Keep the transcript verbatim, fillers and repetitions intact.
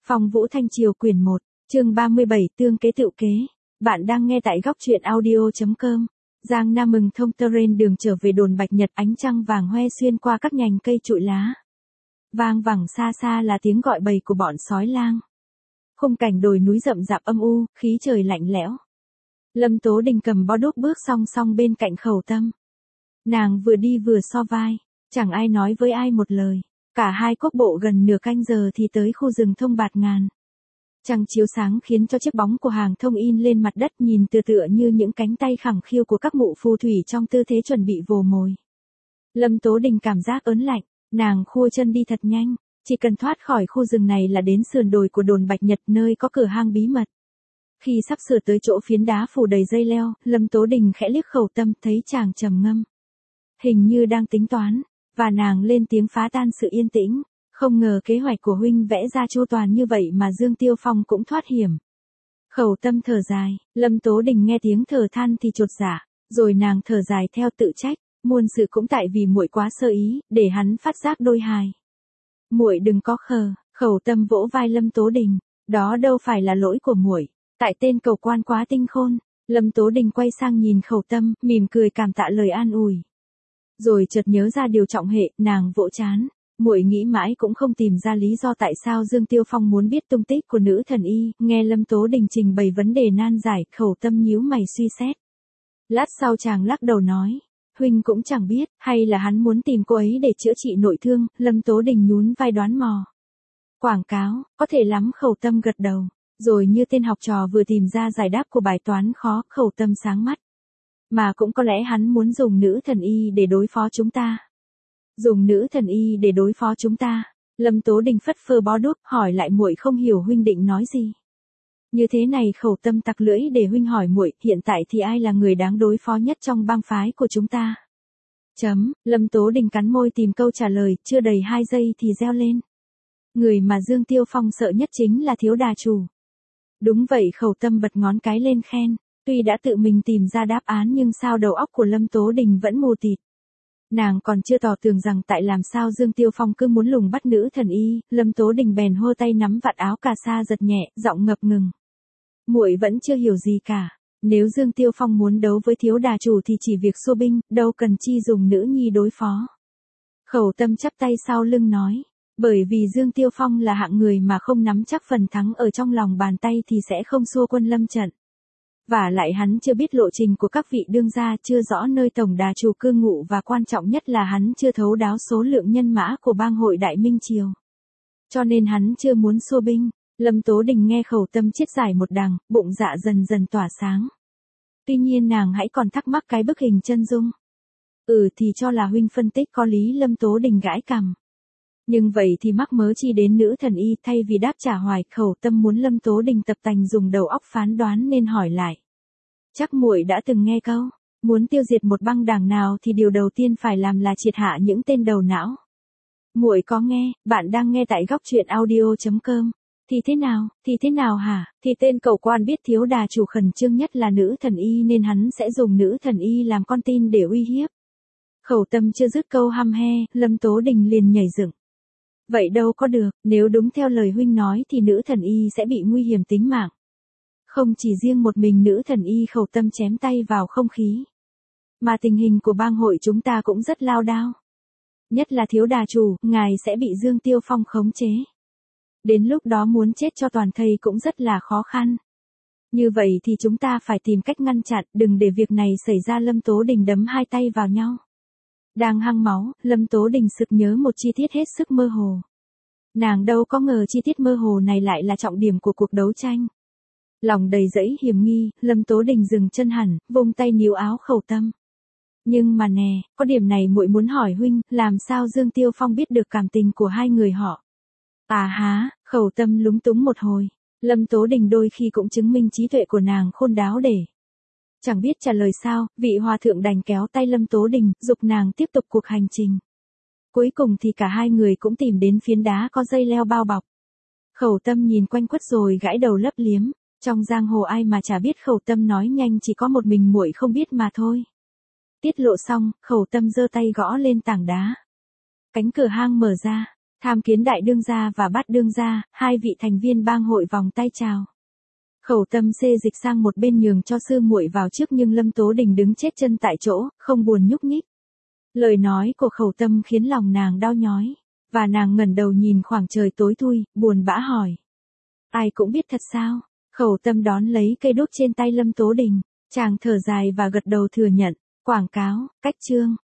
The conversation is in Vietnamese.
Phong Vũ Thanh Triều quyển một, chương ba mươi bảy tương kế tựu kế. Bạn đang nghe tại góc truyện audio chấm com. Giang Nam mừng thông terrain đường trở về đồn Bạch Nhật, ánh trăng vàng hoe xuyên qua các nhành cây trụi lá. Vang vẳng xa xa là tiếng gọi bầy của bọn sói lang. Khung cảnh đồi núi rậm rạp âm u, khí trời lạnh lẽo. Lâm Tố Đình cầm bó đuốc bước song song bên cạnh Khẩu Tâm. Nàng vừa đi vừa so vai, chẳng ai nói với ai một lời. Cả hai quốc bộ gần nửa canh giờ thì tới khu rừng thông bạt ngàn. Trăng chiếu sáng khiến cho chiếc bóng của Hàng Thông in lên mặt đất, nhìn tựa tựa như những cánh tay khẳng khiu của các mụ phù thủy trong tư thế chuẩn bị vồ mồi. Lâm Tố Đình cảm giác ớn lạnh, nàng khua chân đi thật nhanh, chỉ cần thoát khỏi khu rừng này là đến sườn đồi của đồn Bạch Nhật, nơi có cửa hang bí mật. Khi sắp sửa tới chỗ phiến đá phủ đầy dây leo, Lâm Tố Đình khẽ liếc Khẩu Tâm, thấy chàng trầm ngâm, hình như đang tính toán, và nàng lên tiếng phá tan sự yên tĩnh. Không ngờ kế hoạch của huynh vẽ ra chu toàn như vậy mà Dương Tiêu Phong cũng thoát hiểm. Khẩu Tâm thở dài, Lâm Tố Đình nghe tiếng thở than thì chột dạ, rồi nàng thở dài theo tự trách, muôn sự cũng tại vì muội quá sơ ý, để hắn phát giác đôi hài. Muội đừng có khờ. Khẩu Tâm vỗ vai Lâm Tố Đình, đó đâu phải là lỗi của muội, tại tên cầu quan quá tinh khôn. Lâm Tố Đình quay sang nhìn Khẩu Tâm, mỉm cười cảm tạ lời an ủi. Rồi chợt nhớ ra điều trọng hệ, nàng vỗ trán. Muội nghĩ mãi cũng không tìm ra lý do tại sao Dương Tiêu Phong muốn biết tung tích của nữ thần y. Nghe Lâm Tố Đình trình bày vấn đề nan giải, Khẩu Tâm nhíu mày suy xét. Lát sau chàng lắc đầu nói, huynh cũng chẳng biết, hay là hắn muốn tìm cô ấy để chữa trị nội thương. Lâm Tố Đình nhún vai đoán mò. Quảng cáo, có thể lắm. Khẩu Tâm gật đầu, rồi như tên học trò vừa tìm ra giải đáp của bài toán khó, Khẩu Tâm sáng mắt. Mà cũng có lẽ hắn muốn dùng nữ thần y để đối phó chúng ta. Dùng nữ thần y để đối phó chúng ta. Lâm Tố Đình phất phơ bó đuốc, hỏi lại muội không hiểu huynh định nói gì. Như thế này, Khẩu Tâm tặc lưỡi, để huynh hỏi muội, hiện tại thì ai là người đáng đối phó nhất trong bang phái của chúng ta? Chấm. Lâm Tố Đình cắn môi tìm câu trả lời, chưa đầy hai giây thì reo lên. Người mà Dương Tiêu Phong sợ nhất chính là Thiếu Đà Chủ. Đúng vậy. Khẩu Tâm bật ngón cái lên khen. Tuy đã tự mình tìm ra đáp án nhưng sao đầu óc của Lâm Tố Đình vẫn mù tịt. Nàng còn chưa tỏ tường rằng tại làm sao Dương Tiêu Phong cứ muốn lùng bắt nữ thần y. Lâm Tố Đình bèn hô tay nắm vạt áo cà sa giật nhẹ, giọng ngập ngừng. Muội vẫn chưa hiểu gì cả. Nếu Dương Tiêu Phong muốn đấu với Thiếu Đà Chủ thì chỉ việc xua binh, đâu cần chi dùng nữ nhi đối phó. Khẩu Tâm chắp tay sau lưng nói. Bởi vì Dương Tiêu Phong là hạng người mà không nắm chắc phần thắng ở trong lòng bàn tay thì sẽ không xua quân lâm trận. Và lại hắn chưa biết lộ trình của các vị đương gia, chưa rõ nơi tổng đà chủ cư ngụ, và quan trọng nhất là hắn chưa thấu đáo số lượng nhân mã của bang hội Đại Minh Triều. Cho nên hắn chưa muốn xua binh. Lâm Tố Đình nghe Khẩu Tâm chiết giải một đằng, bụng dạ dần dần tỏa sáng. Tuy nhiên nàng hãy còn thắc mắc cái bức hình chân dung. Ừ thì cho là huynh phân tích có lý. Lâm Tố Đình gãi cằm. Nhưng vậy thì mắc mớ chi đến nữ thần y? Thay vì đáp trả hoài, Khẩu Tâm muốn Lâm Tố Đình tập tành dùng đầu óc phán đoán nên hỏi lại. Chắc muội đã từng nghe câu, muốn tiêu diệt một băng đảng nào thì điều đầu tiên phải làm là triệt hạ những tên đầu não. Muội có nghe. Bạn đang nghe tại góc truyện audio chấm com. Thì thế nào, thì thế nào hả? Thì tên cầu quan biết Thiếu Đà Chủ khẩn trương nhất là nữ thần y nên hắn sẽ dùng nữ thần y làm con tin để uy hiếp. Khẩu Tâm chưa dứt câu hăm he, Lâm Tố Đình liền nhảy dựng. Vậy đâu có được, nếu đúng theo lời huynh nói thì nữ thần y sẽ bị nguy hiểm tính mạng. Không chỉ riêng một mình nữ thần y. Khẩu Tâm chém tay vào không khí. Mà tình hình của bang hội chúng ta cũng rất lao đao. Nhất là Thiếu Đà Chủ, ngài sẽ bị Dương Tiêu Phong khống chế. Đến lúc đó muốn chết cho toàn thây cũng rất là khó khăn. Như vậy thì chúng ta phải tìm cách ngăn chặn, đừng để việc này xảy ra. Lâm Tố Đình đấm hai tay vào nhau. Đang hăng máu, Lâm Tố Đình sực nhớ một chi tiết hết sức mơ hồ. Nàng đâu có ngờ chi tiết mơ hồ này lại là trọng điểm của cuộc đấu tranh. Lòng đầy dẫy hiểm nghi, Lâm Tố Đình dừng chân hẳn, vung tay níu áo Khẩu Tâm. Nhưng mà nè, có điểm này muội muốn hỏi huynh, làm sao Dương Tiêu Phong biết được cảm tình của hai người họ? À há. Khẩu Tâm lúng túng một hồi. Lâm Tố Đình đôi khi cũng chứng minh trí tuệ của nàng khôn đáo để. Chẳng biết trả lời sao, vị hòa thượng đành kéo tay Lâm Tố Đình, giục nàng tiếp tục cuộc hành trình. Cuối cùng thì cả hai người cũng tìm đến phiến đá có dây leo bao bọc. Khẩu Tâm nhìn quanh quất rồi gãi đầu lấp liếm. Trong giang hồ ai mà chả biết. Khẩu Tâm nói nhanh, chỉ có một mình muội không biết mà thôi. Tiết lộ xong, Khẩu Tâm giơ tay gõ lên tảng đá. Cánh cửa hang mở ra. Tham kiến đại đương gia và bát đương gia, hai vị thành viên bang hội vòng tay chào. Khẩu Tâm xê dịch sang một bên nhường cho sư muội vào trước nhưng Lâm Tố Đình đứng chết chân tại chỗ, không buồn nhúc nhích. Lời nói của Khẩu Tâm khiến lòng nàng đau nhói, và nàng ngẩng đầu nhìn khoảng trời tối thui, buồn bã hỏi. Ai cũng biết thật sao? Khẩu Tâm đón lấy cây đuốc trên tay Lâm Tố Đình, chàng thở dài và gật đầu thừa nhận. Quảng cáo, cách chương.